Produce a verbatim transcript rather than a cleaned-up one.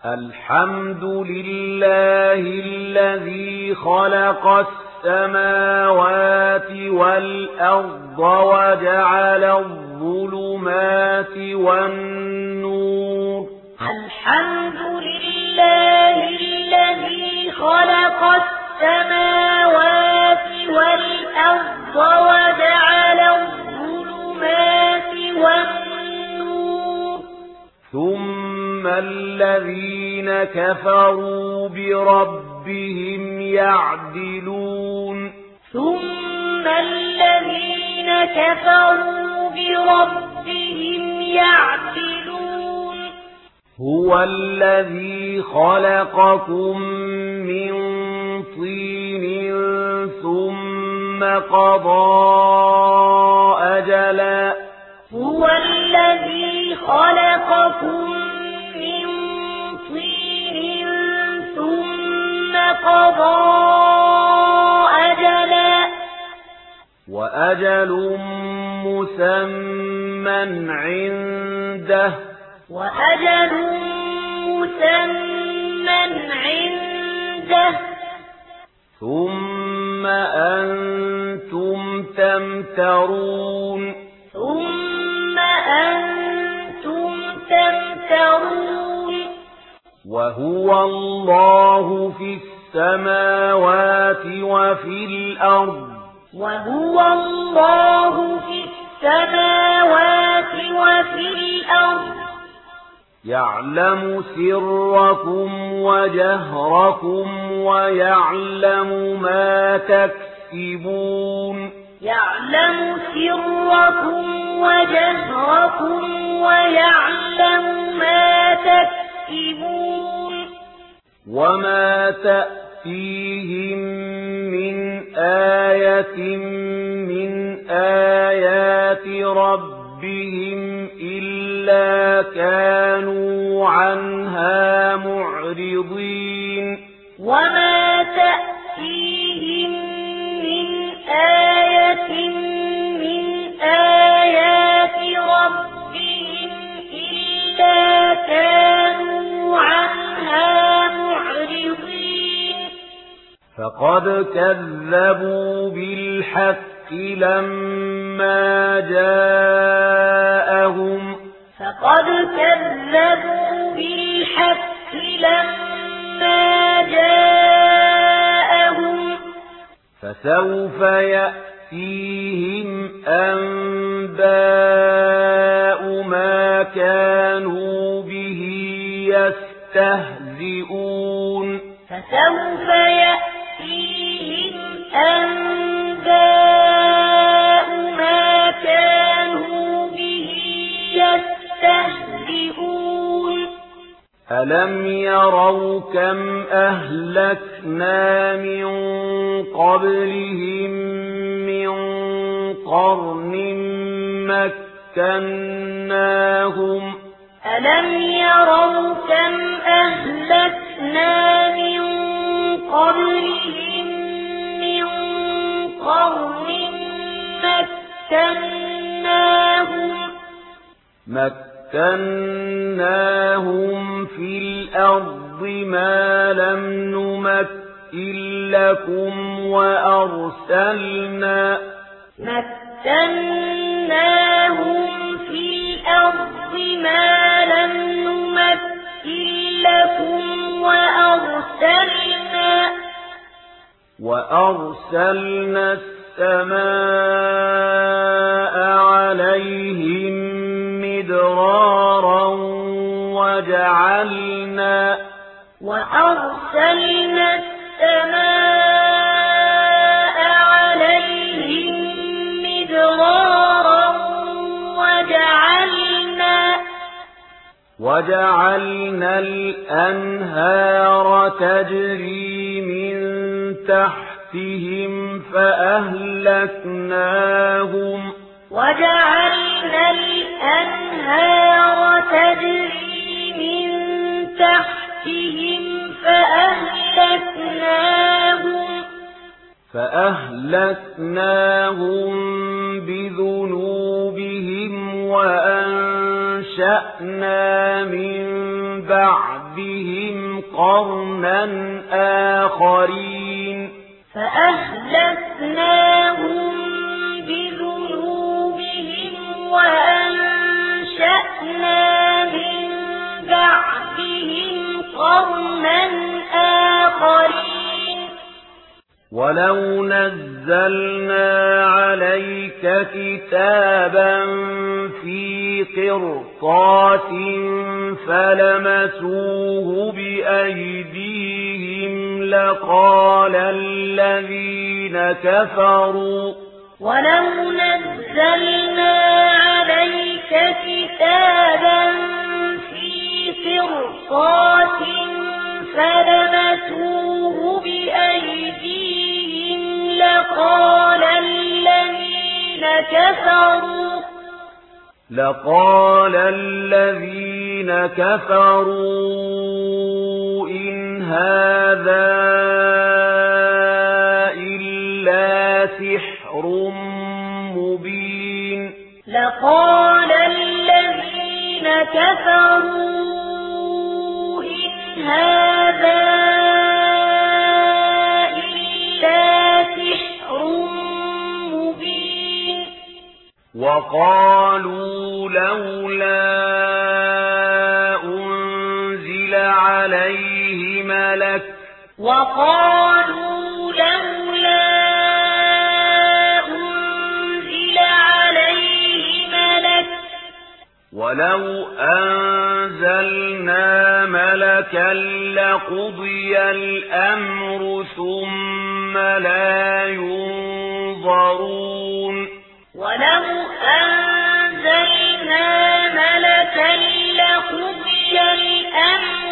الحمد لله الذي خلق السماوات والأرض وجعل الظلمات والنور. الحمد لله الذي خلق السماوات والأرض وجعل الظلمات والنور. ثم الذين كفروا بربهم يعدلون. ثم الذين كفروا بربهم يعدلون. هو الذي خلقكم من طين ثم قضى أجلا. هو الذي خلقكم من طين ثم قضى أجلا. وأجل مسمى عنده. وأجل مسمى عنده. ثم أنتم تمترون. ثم أنتم تمترون. وهو الله في السماوات وفي الأرض. وهو الله في السماوات وفي الأرض. يعلم سركم وجهركم ويعلم ما تكسبون. يعلم سركم وجهركم ويعلم ما تكسبون. وما تأتيهم من آية من آيات ربهم إلا كانوا عنها معرضين. وما تأتيهم من آية من آيات ربهم إلا كانوا عنها معرضين. فقد كذبوا بالحق لما جاءهم. فقد كذبوا بالحق لما جاءهم. فسوف يأتيهم أنباء ما كانوا به يستهزئون. فسوف يأتيهم أنباء ما كانوا به يستهزئون. ألم يروا كم أهلكنا من قبلهم من قرن مكناهم. ألم يروا كم أهلكنا من قبلهم من قرن مكناهم مكناهم في الأرض ما لم نمكن لكم وأرسلنا مكناهم في الأرض ما لم نمكن لكم وأرسلنا وأرسلنا السماء عليهم مدرارا وجعلنا وأرسلنا السماء عليهم مدرارا وجعلنا وجعلنا الأنهار تجري من تحتهم فأهلكناهم وجعلنا الأنهار تجري من تحتهم فأهلكناهم فأهلكناهم بذنوبهم وأنشأنا من بعد بعدهم قرنا آخرين فأهلكناهم بذنوبهم وأنشأنا من بعدهم قرنا آخرين ولو نزلنا عليك كتابا في قرطاس فلمسوه بأيديهم لقال الذين كفروا ولو نزلنا عليك كتابا في قرطاس فلمسوه بأيديهم لقال الذين كفروا لقال الذين كفروا إن هذا إلا سحر مبين لقال الذين كفروا إن هذا إلا سحر مبين وقالوا لولا أنزل عليه ملك وقالوا لولا أنزل عليه ملك ولو أنزلنا ملكا لقضي الأمر ثم لا ينظرون ولو أنزلنا ملكا لقضي الأمر